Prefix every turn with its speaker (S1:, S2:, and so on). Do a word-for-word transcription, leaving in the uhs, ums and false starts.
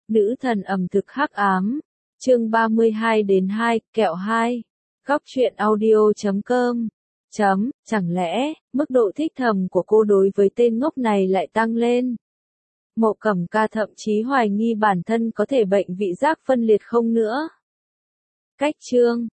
S1: Nữ thần ẩm thực hắc ám, chương ba mươi hai đến hai, kẹo hai. Góc truyện audio chấm com. Chấm, chẳng lẽ, mức độ thích thầm của cô đối với tên ngốc này lại tăng lên? Mộ Cẩm Ca thậm chí hoài nghi bản thân có thể bệnh vị giác phân liệt không nữa. Cách chương